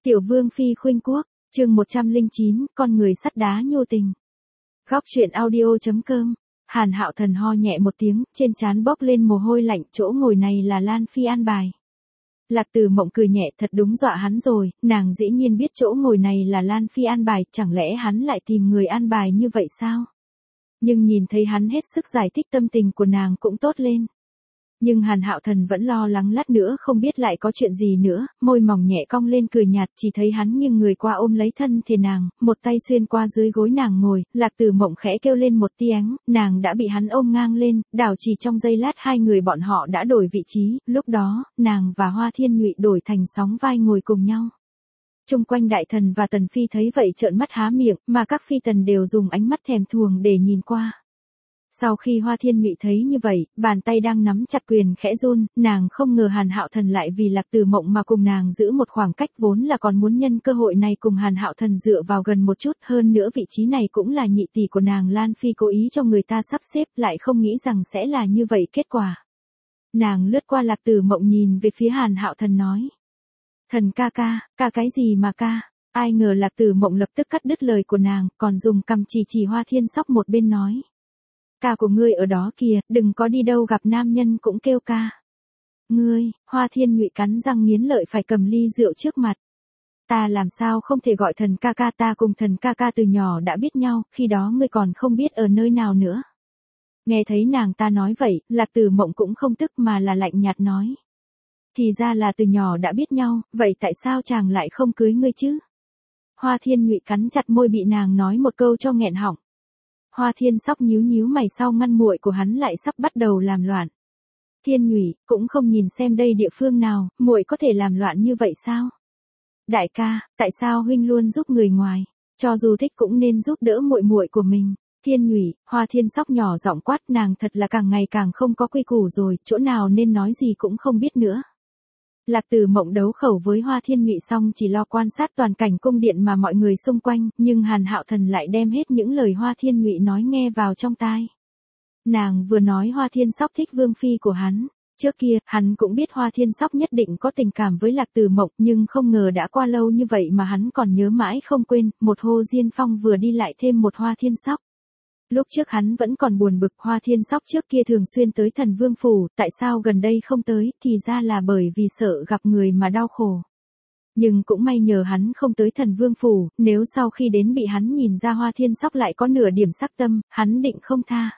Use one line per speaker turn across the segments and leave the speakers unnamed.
Tiểu Vương Phi khuynh quốc, chương 109, con người sắt đá nhô tình. Góc truyện audio.com. Hàn Hạo Thần ho nhẹ một tiếng, trên trán bốc lên mồ hôi lạnh, chỗ ngồi này là Lan Phi an bài. Lạc Tử Mộng cười nhẹ, thật đúng dọa hắn rồi, nàng dĩ nhiên biết chỗ ngồi này là Lan Phi an bài, chẳng lẽ hắn lại tìm người an bài như vậy sao? Nhưng nhìn thấy hắn hết sức giải thích, tâm tình của nàng cũng tốt lên. Nhưng Hàn Hạo Thần vẫn lo lắng lát nữa không biết lại có chuyện gì nữa, môi mỏng nhẹ cong lên cười nhạt, chỉ thấy hắn nghiêng người qua ôm lấy thân thể nàng, một tay xuyên qua dưới gối nàng ngồi, Lạc Tử Mộng khẽ kêu lên một tiếng, nàng đã bị hắn ôm ngang lên, đảo chỉ trong giây lát hai người bọn họ đã đổi vị trí, lúc đó, nàng và Hoa Thiên Nhụy đổi thành sóng vai ngồi cùng nhau. Chung quanh đại thần và tần phi thấy vậy trợn mắt há miệng, mà các phi tần đều dùng ánh mắt thèm thuồng để nhìn qua. Sau khi Hoa Thiên Nhụy thấy như vậy, bàn tay đang nắm chặt quyền khẽ run, nàng không ngờ Hàn Hạo Thần lại vì Lạc Tử Mộng mà cùng nàng giữ một khoảng cách, vốn là còn muốn nhân cơ hội này cùng Hàn Hạo Thần dựa vào gần một chút, hơn nữa vị trí này cũng là nhị tỷ của nàng. Lan Phi cố ý cho người ta sắp xếp, lại không nghĩ rằng sẽ là như vậy kết quả. Nàng lướt qua Lạc Tử Mộng nhìn về phía Hàn Hạo Thần nói. Thần ca ca cái gì mà ca? Ai ngờ Lạc Tử Mộng lập tức cắt đứt lời của nàng, còn dùng cằm chỉ Hoa Thiên Sóc một bên nói. Ca của ngươi ở đó kìa, đừng có đi đâu gặp nam nhân cũng kêu ca. Ngươi, Hoa Thiên Nhụy cắn răng nghiến lợi phải cầm ly rượu trước mặt. Ta làm sao không thể gọi thần ca ca, ta cùng thần ca ca từ nhỏ đã biết nhau, khi đó ngươi còn không biết ở nơi nào nữa. Nghe thấy nàng ta nói vậy, Lạc Tử Mộng cũng không tức mà là lạnh nhạt nói. Thì ra là từ nhỏ đã biết nhau, vậy tại sao chàng lại không cưới ngươi chứ? Hoa Thiên Nhụy cắn chặt môi bị nàng nói một câu cho nghẹn họng. Hoa Thiên Sóc nhíu mày sau ngăn muội của hắn lại sắp bắt đầu làm loạn. Thiên Nhụy, cũng không nhìn xem đây địa phương nào, muội có thể làm loạn như vậy sao? Đại ca, tại sao huynh luôn giúp người ngoài? Cho dù thích cũng nên giúp đỡ muội của mình. Thiên Nhụy, Hoa Thiên Sóc nhỏ giọng quát, nàng thật là càng ngày càng không có quy củ rồi, chỗ nào nên nói gì cũng không biết nữa. Lạc Tử Mộng đấu khẩu với Hoa Thiên Nhụy xong chỉ lo quan sát toàn cảnh cung điện mà mọi người xung quanh, nhưng Hàn Hạo Thần lại đem hết những lời Hoa Thiên Nhụy nói nghe vào trong tai. Nàng vừa nói Hoa Thiên Sóc thích Vương Phi của hắn. Trước kia, hắn cũng biết Hoa Thiên Sóc nhất định có tình cảm với Lạc Tử Mộng, nhưng không ngờ đã qua lâu như vậy mà hắn còn nhớ mãi không quên, một Hồ Diên Phong vừa đi lại thêm một Hoa Thiên Sóc. Lúc trước hắn vẫn còn buồn bực, Hoa Thiên Sóc trước kia thường xuyên tới Thần Vương Phủ, tại sao gần đây không tới, thì ra là bởi vì sợ gặp người mà đau khổ. Nhưng cũng may nhờ hắn không tới Thần Vương Phủ, nếu sau khi đến bị hắn nhìn ra Hoa Thiên Sóc lại có nửa điểm sắc tâm, hắn định không tha.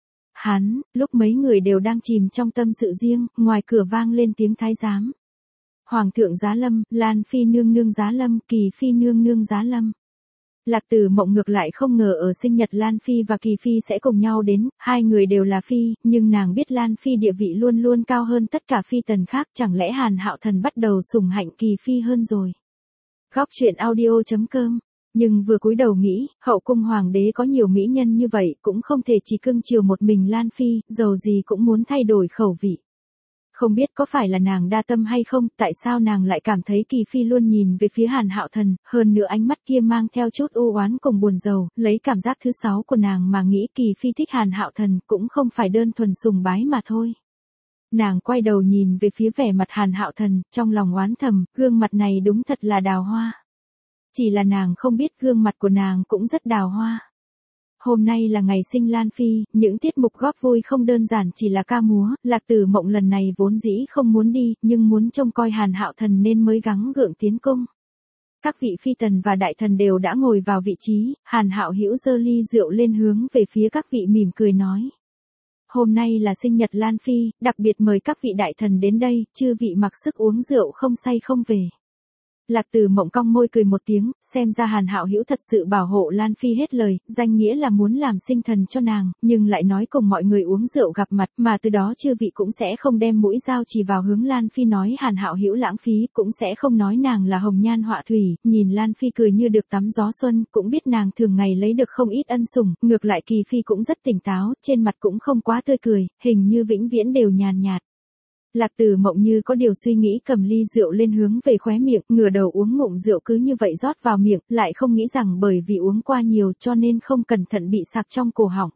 Lúc mấy người đều đang chìm trong tâm sự riêng, ngoài cửa vang lên tiếng thái giám. Hoàng thượng giá lâm, Lan Phi nương nương giá lâm, Kỳ Phi nương nương giá lâm. Lạc Tử Mộng ngược lại không ngờ ở sinh nhật Lan Phi và Kỳ Phi sẽ cùng nhau đến, hai người đều là Phi, nhưng nàng biết Lan Phi địa vị luôn luôn cao hơn tất cả Phi tần khác, chẳng lẽ Hàn Hạo Thần bắt đầu sủng hạnh Kỳ Phi hơn rồi. Góc truyện audio.com. Nhưng vừa cúi đầu nghĩ, hậu cung hoàng đế có nhiều mỹ nhân như vậy, cũng không thể chỉ cưng chiều một mình Lan Phi, dầu gì cũng muốn thay đổi khẩu vị. Không biết có phải là nàng đa tâm hay không, tại sao nàng lại cảm thấy Kỳ Phi luôn nhìn về phía Hàn Hạo Thần, hơn nữa ánh mắt kia mang theo chút u oán cùng buồn rầu, lấy cảm giác thứ 6 của nàng mà nghĩ Kỳ Phi thích Hàn Hạo Thần cũng không phải đơn thuần sùng bái mà thôi. Nàng quay đầu nhìn về phía vẻ mặt Hàn Hạo Thần, trong lòng oán thầm, gương mặt này đúng thật là đào hoa. Chỉ là nàng không biết gương mặt của nàng cũng rất đào hoa. Hôm nay là ngày sinh Lan Phi, những tiết mục góp vui không đơn giản chỉ là ca múa, Lạc Tử Mộng lần này vốn dĩ không muốn đi, nhưng muốn trông coi Hàn Hạo Thần nên mới gắng gượng tiến cung. Các vị phi tần và đại thần đều đã ngồi vào vị trí, Hàn Hạo Hữu giơ ly rượu lên hướng về phía các vị mỉm cười nói. Hôm nay là sinh nhật Lan Phi, đặc biệt mời các vị đại thần đến đây, chư vị mặc sức uống rượu không say không về. Lạc Tử Mộng cong môi cười một tiếng, xem ra Hàn Hạo Hữu thật sự bảo hộ Lan Phi hết lời, danh nghĩa là muốn làm sinh thần cho nàng, nhưng lại nói cùng mọi người uống rượu gặp mặt, mà từ đó chư vị cũng sẽ không đem mũi dao chỉ vào hướng Lan Phi nói Hàn Hạo Hữu lãng phí, cũng sẽ không nói nàng là hồng nhan họa thủy, nhìn Lan Phi cười như được tắm gió xuân, cũng biết nàng thường ngày lấy được không ít ân sủng, ngược lại Kỳ Phi cũng rất tỉnh táo, trên mặt cũng không quá tươi cười, hình như vĩnh viễn đều nhàn nhạt. Lạc Tử Mộng như có điều suy nghĩ cầm ly rượu lên hướng về khóe miệng, ngửa đầu uống ngụm rượu cứ như vậy rót vào miệng, lại không nghĩ rằng bởi vì uống qua nhiều cho nên không cẩn thận bị sặc trong cổ họng.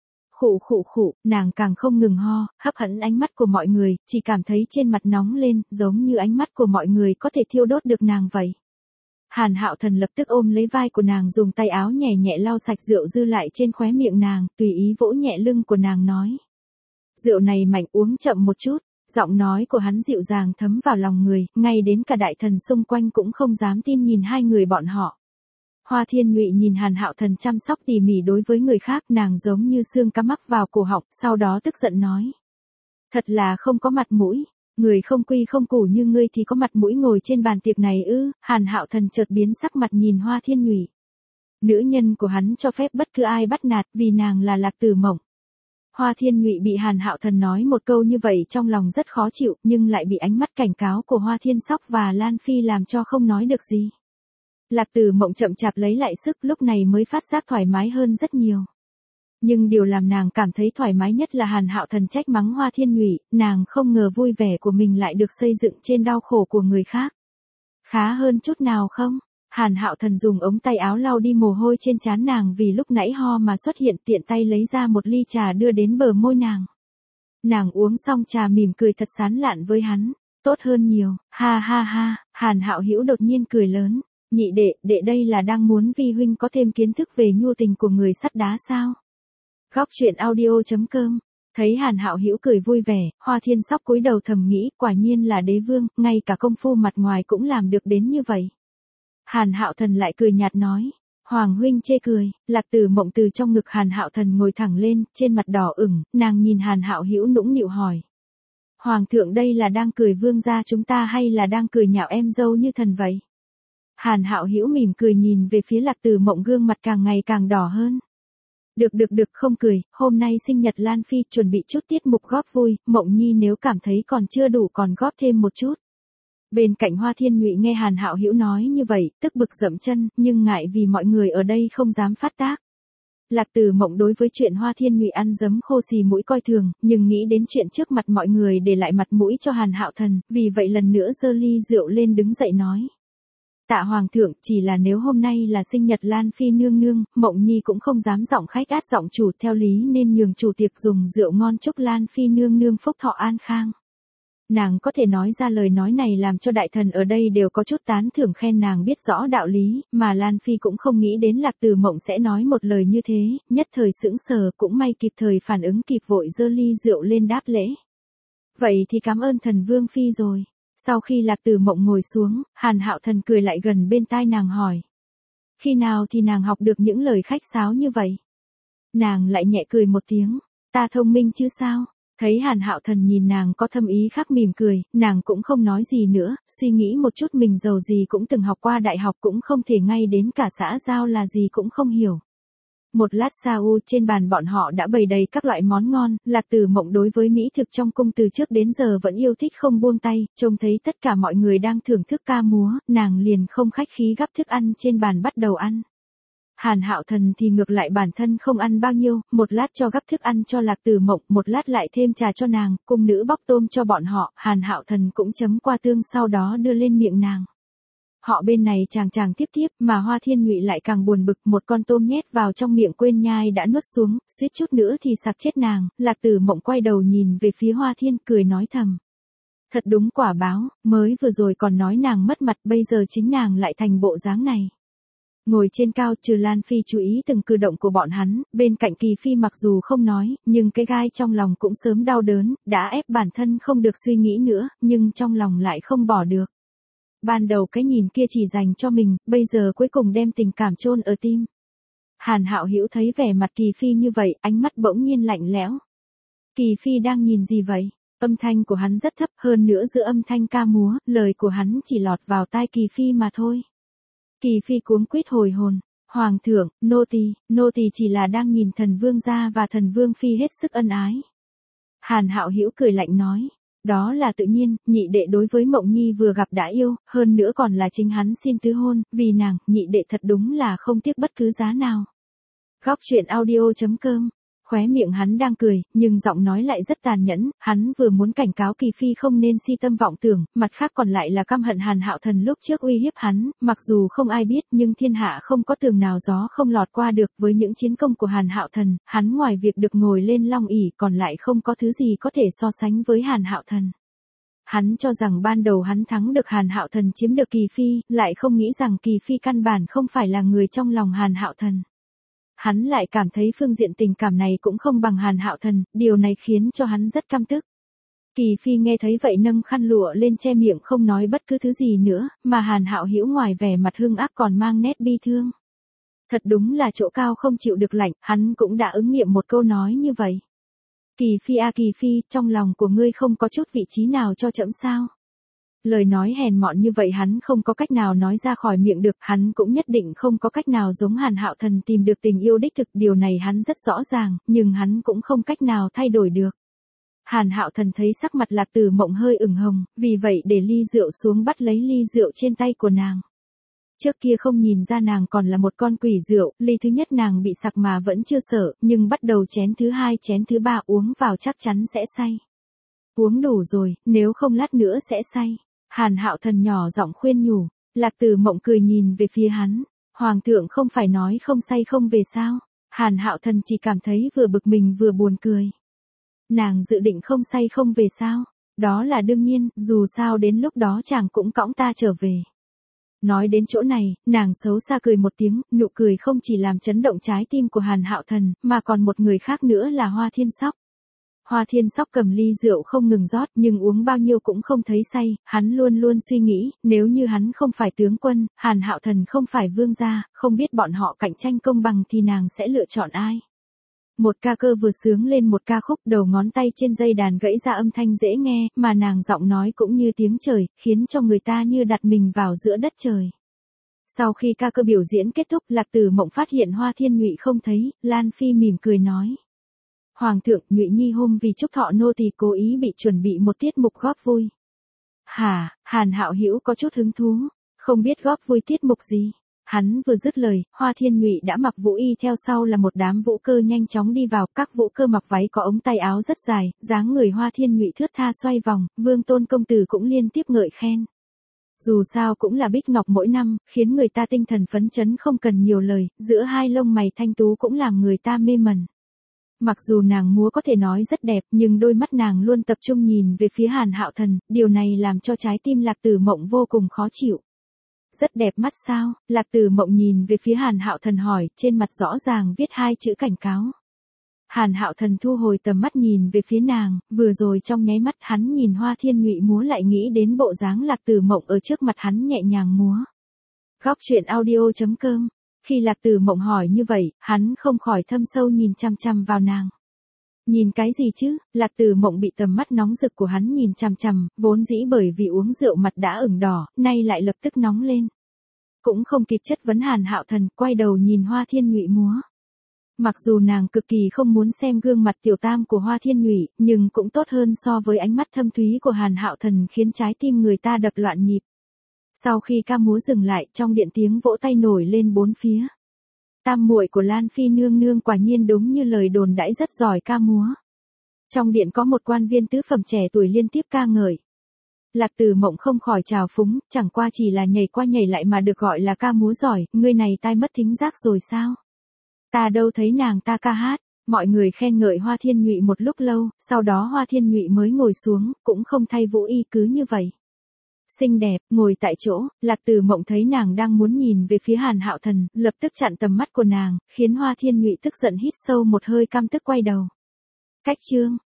Khụ, nàng càng không ngừng ho, hấp dẫn ánh mắt của mọi người, chỉ cảm thấy trên mặt nóng lên, giống như ánh mắt của mọi người có thể thiêu đốt được nàng vậy. Hàn Hạo Thần lập tức ôm lấy vai của nàng, dùng tay áo nhẹ nhẹ lau sạch rượu dư lại trên khóe miệng nàng, tùy ý vỗ nhẹ lưng của nàng nói. Rượu này mạnh, uống chậm một chút. Giọng nói của hắn dịu dàng thấm vào lòng người, ngay đến cả đại thần xung quanh cũng không dám tin nhìn hai người bọn họ. Hoa Thiên Nhụy nhìn Hàn Hạo Thần chăm sóc tỉ mỉ đối với người khác, nàng giống như xương cá mắc vào cổ họng, sau đó tức giận nói. Thật là không có mặt mũi, người không quy không củ như ngươi thì có mặt mũi ngồi trên bàn tiệc này ư? Hàn Hạo Thần chợt biến sắc mặt nhìn Hoa Thiên Nhụy. Nữ nhân của hắn cho phép bất cứ ai bắt nạt vì nàng là Lạc Tử Mộng. Hoa Thiên Nhụy bị Hàn Hạo Thần nói một câu như vậy trong lòng rất khó chịu, nhưng lại bị ánh mắt cảnh cáo của Hoa Thiên Sóc và Lan Phi làm cho không nói được gì. Lạc Tử Mộng chậm chạp lấy lại sức, lúc này mới phát giác thoải mái hơn rất nhiều. Nhưng điều làm nàng cảm thấy thoải mái nhất là Hàn Hạo Thần trách mắng Hoa Thiên Nhụy, nàng không ngờ vui vẻ của mình lại được xây dựng trên đau khổ của người khác. Khá hơn chút nào không? Hàn Hạo Thần dùng ống tay áo lau đi mồ hôi trên trán nàng vì lúc nãy ho mà xuất hiện, tiện tay lấy ra một ly trà đưa đến bờ môi nàng. Nàng uống xong trà mỉm cười thật sán lạn với hắn, tốt hơn nhiều, ha ha ha. Hàn Hạo Hữu đột nhiên cười lớn, nhị đệ đây là đang muốn vi huynh có thêm kiến thức về nhu tình của người sắt đá sao? Góc truyện audio.com. Thấy Hàn Hạo Hữu cười vui vẻ, Hoa Thiên Sóc cúi đầu thầm nghĩ, quả nhiên là đế vương, ngay cả công phu mặt ngoài cũng làm được đến như vậy. Hàn Hạo Thần lại cười nhạt nói, Hoàng huynh chê cười. Lạc Tử Mộng từ trong ngực Hàn Hạo Thần ngồi thẳng lên, trên mặt đỏ ửng, nàng nhìn Hàn Hạo Hữu nũng nịu hỏi. Hoàng thượng đây là đang cười vương gia chúng ta hay là đang cười nhạo em dâu như thần vậy? Hàn Hạo Hữu mỉm cười nhìn về phía Lạc Tử Mộng, gương mặt càng ngày càng đỏ hơn. Được không cười, hôm nay sinh nhật Lan Phi, chuẩn bị chút tiết mục góp vui, Mộng Nhi nếu cảm thấy còn chưa đủ còn góp thêm một chút. Bên cạnh Hoa Thiên Nhụy nghe Hàn Hạo Hữu nói như vậy, tức bực dậm chân, nhưng ngại vì mọi người ở đây không dám phát tác. Lạc Tử Mộng đối với chuyện Hoa Thiên Nhụy ăn dấm khô xì mũi coi thường, nhưng nghĩ đến chuyện trước mặt mọi người để lại mặt mũi cho Hàn Hạo Thần, vì vậy lần nữa giơ ly rượu lên đứng dậy nói. Tạ Hoàng thượng, chỉ là nếu hôm nay là sinh nhật Lan Phi nương nương, Mộng Nhi cũng không dám giọng khách át giọng chủ, theo lý nên nhường chủ tiệc dùng rượu ngon chúc Lan Phi nương nương phúc thọ an khang. Nàng có thể nói ra lời nói này làm cho đại thần ở đây đều có chút tán thưởng, khen nàng biết rõ đạo lý, mà Lan Phi cũng không nghĩ đến Lạc Tử Mộng sẽ nói một lời như thế, nhất thời sững sờ, cũng may kịp thời phản ứng kịp vội giơ ly rượu lên đáp lễ. Vậy thì cảm ơn thần vương phi rồi. Sau khi Lạc Tử Mộng ngồi xuống, Hàn Hạo Thần cười lại gần bên tai nàng hỏi. Khi nào thì nàng học được những lời khách sáo như vậy? Nàng lại nhẹ cười một tiếng, ta thông minh chứ sao? Thấy Hàn Hạo Thần nhìn nàng có thâm ý khác mỉm cười, nàng cũng không nói gì nữa, suy nghĩ một chút mình giàu gì cũng từng học qua đại học, cũng không thể ngay đến cả xã giao là gì cũng không hiểu. Một lát sau trên bàn bọn họ đã bày đầy các loại món ngon, Lạc Tử Mộng đối với mỹ thực trong cung từ trước đến giờ vẫn yêu thích không buông tay, trông thấy tất cả mọi người đang thưởng thức ca múa, nàng liền không khách khí gắp thức ăn trên bàn bắt đầu ăn. Hàn Hạo Thần thì ngược lại bản thân không ăn bao nhiêu, một lát cho gắp thức ăn cho Lạc Tử Mộng, một lát lại thêm trà cho nàng, cung nữ bóc tôm cho bọn họ, Hàn Hạo Thần cũng chấm qua tương sau đó đưa lên miệng nàng. Họ bên này chàng tiếp, mà Hoa Thiên Nhụy lại càng buồn bực, một con tôm nhét vào trong miệng quên nhai đã nuốt xuống, suýt chút nữa thì sặc chết nàng. Lạc Tử Mộng quay đầu nhìn về phía Hoa Thiên, cười nói thầm. Thật đúng quả báo, mới vừa rồi còn nói nàng mất mặt, bây giờ chính nàng lại thành bộ dáng này. Ngồi trên cao, trừ Lan Phi chú ý từng cử động của bọn hắn, bên cạnh Kỳ Phi mặc dù không nói, nhưng cái gai trong lòng cũng sớm đau đớn, đã ép bản thân không được suy nghĩ nữa, nhưng trong lòng lại không bỏ được. Ban đầu cái nhìn kia chỉ dành cho mình, bây giờ cuối cùng đem tình cảm chôn ở tim. Hàn Hạo Hữu thấy vẻ mặt Kỳ Phi như vậy, ánh mắt bỗng nhiên lạnh lẽo. Kỳ Phi đang nhìn gì vậy? Âm thanh của hắn rất thấp, hơn nữa giữa âm thanh ca múa, lời của hắn chỉ lọt vào tai Kỳ Phi mà thôi. Kỳ Phi cuống quýt hồi hồn. Hoàng thượng, nô tỳ chỉ là đang nhìn thần vương gia và thần vương phi hết sức ân ái. Hàn Hạo Hữu cười lạnh nói. Đó là tự nhiên, nhị đệ đối với Mộng Nhi vừa gặp đã yêu, hơn nữa còn là chính hắn xin tứ hôn, vì nàng, nhị đệ thật đúng là không tiếc bất cứ giá nào. Góc truyện audio.com. Khóe miệng hắn đang cười, nhưng giọng nói lại rất tàn nhẫn, hắn vừa muốn cảnh cáo Kỳ Phi không nên si tâm vọng tưởng, mặt khác còn lại là căm hận Hàn Hạo Thần lúc trước uy hiếp hắn, mặc dù không ai biết nhưng thiên hạ không có tường nào gió không lọt qua được, với những chiến công của Hàn Hạo Thần, hắn ngoài việc được ngồi lên long ỷ còn lại không có thứ gì có thể so sánh với Hàn Hạo Thần. Hắn cho rằng ban đầu hắn thắng được Hàn Hạo Thần chiếm được Kỳ Phi, lại không nghĩ rằng Kỳ Phi căn bản không phải là người trong lòng Hàn Hạo Thần. Hắn lại cảm thấy phương diện tình cảm này cũng không bằng Hàn Hạo Thần, điều này khiến cho hắn rất căm tức. Kỳ Phi nghe thấy vậy nâng khăn lụa lên che miệng không nói bất cứ thứ gì nữa, mà Hàn Hạo Hữu ngoài vẻ mặt hung ác còn mang nét bi thương. Thật đúng là chỗ cao không chịu được lạnh, hắn cũng đã ứng nghiệm một câu nói như vậy. Kỳ Phi à Kỳ Phi, trong lòng của ngươi không có chút vị trí nào cho trẫm sao? Lời nói hèn mọn như vậy hắn không có cách nào nói ra khỏi miệng được, hắn cũng nhất định không có cách nào giống Hàn Hạo Thần tìm được tình yêu đích thực, điều này hắn rất rõ ràng, nhưng hắn cũng không cách nào thay đổi được. Hàn Hạo Thần thấy sắc mặt Lạc Tử Mộng hơi ửng hồng, vì vậy để ly rượu xuống bắt lấy ly rượu trên tay của nàng. Trước kia không nhìn ra nàng còn là một con quỷ rượu, ly thứ nhất nàng bị sặc mà vẫn chưa sợ, nhưng bắt đầu chén thứ hai chén thứ ba uống vào chắc chắn sẽ say. Uống đủ rồi, nếu không lát nữa sẽ say. Hàn Hạo Thần nhỏ giọng khuyên nhủ, Lạc Tử Mộng cười nhìn về phía hắn, Hoàng thượng không phải nói không say không về sao? Hàn Hạo Thần chỉ cảm thấy vừa bực mình vừa buồn cười. Nàng dự định không say không về sao? Đó là đương nhiên, dù sao đến lúc đó chàng cũng cõng ta trở về. Nói đến chỗ này, nàng xấu xa cười một tiếng, nụ cười không chỉ làm chấn động trái tim của Hàn Hạo Thần, mà còn một người khác nữa là Hoa Thiên Sóc. Hoa Thiên Sóc cầm ly rượu không ngừng rót nhưng uống bao nhiêu cũng không thấy say, hắn luôn luôn suy nghĩ, nếu như hắn không phải tướng quân, Hàn Hạo Thần không phải vương gia, không biết bọn họ cạnh tranh công bằng thì nàng sẽ lựa chọn ai. Một ca cơ vừa sướng lên một ca khúc, đầu ngón tay trên dây đàn gãy ra âm thanh dễ nghe, mà nàng giọng nói cũng như tiếng trời, khiến cho người ta như đặt mình vào giữa đất trời. Sau khi ca cơ biểu diễn kết thúc, Lạc Tử Mộng phát hiện Hoa Thiên Nhụy không thấy, Lan Phi mỉm cười nói. Hoàng thượng, Nhụy Nhi hôm vì chúc thọ nô tỳ cố ý bị chuẩn bị một tiết mục góp vui. Hả? Hàn Hạo Hữu có chút hứng thú, không biết góp vui tiết mục gì. Hắn vừa dứt lời, Hoa Thiên Nhụy đã mặc vũ y theo sau là một đám vũ cơ nhanh chóng đi vào, các vũ cơ mặc váy có ống tay áo rất dài, dáng người Hoa Thiên Nhụy thướt tha xoay vòng, Vương Tôn công tử cũng liên tiếp ngợi khen. Dù sao cũng là bích ngọc mỗi năm, khiến người ta tinh thần phấn chấn không cần nhiều lời, giữa hai lông mày thanh tú cũng làm người ta mê mẩn. Mặc dù nàng múa có thể nói rất đẹp, nhưng đôi mắt nàng luôn tập trung nhìn về phía Hàn Hạo Thần, điều này làm cho trái tim Lạc Tử Mộng vô cùng khó chịu. Rất đẹp mắt sao? Lạc Tử Mộng nhìn về phía Hàn Hạo Thần hỏi, trên mặt rõ ràng viết hai chữ cảnh cáo. Hàn Hạo Thần thu hồi tầm mắt nhìn về phía nàng, vừa rồi trong nháy mắt hắn nhìn Hoa Thiên Nhụy múa lại nghĩ đến bộ dáng Lạc Tử Mộng ở trước mặt hắn nhẹ nhàng múa. Góc truyện audio.com. Khi Lạc Tử Mộng hỏi như vậy, hắn không khỏi thâm sâu nhìn chăm chăm vào nàng. Nhìn cái gì chứ? Lạc Tử Mộng bị tầm mắt nóng rực của hắn nhìn chằm chằm, vốn dĩ bởi vì uống rượu mặt đã ửng đỏ, nay lại lập tức nóng lên. Cũng không kịp chất vấn Hàn Hạo Thần, quay đầu nhìn Hoa Thiên Nhụy múa. Mặc dù nàng cực kỳ không muốn xem gương mặt tiểu tam của Hoa Thiên Nhụy, nhưng cũng tốt hơn so với ánh mắt thâm thúy của Hàn Hạo Thần khiến trái tim người ta đập loạn nhịp. Sau khi ca múa dừng lại, trong điện tiếng vỗ tay nổi lên bốn phía. Tam muội của Lan Phi nương nương quả nhiên đúng như lời đồn đãi rất giỏi ca múa. Trong điện có một quan viên tứ phẩm trẻ tuổi liên tiếp ca ngợi. Lạc Tử Mộng không khỏi trào phúng, chẳng qua chỉ là nhảy qua nhảy lại mà được gọi là ca múa giỏi, ngươi này tai mất thính giác rồi sao? Ta đâu thấy nàng ta ca hát. Mọi người khen ngợi Hoa Thiên Nhụy một lúc lâu, sau đó Hoa Thiên Nhụy mới ngồi xuống, cũng không thay vũ y cứ như vậy. Xinh đẹp, ngồi tại chỗ, Lạc Tử Mộng thấy nàng đang muốn nhìn về phía Hàn Hạo Thần, lập tức chặn tầm mắt của nàng, khiến Hoa Thiên Nhụy tức giận hít sâu một hơi căm tức quay đầu. Cách chương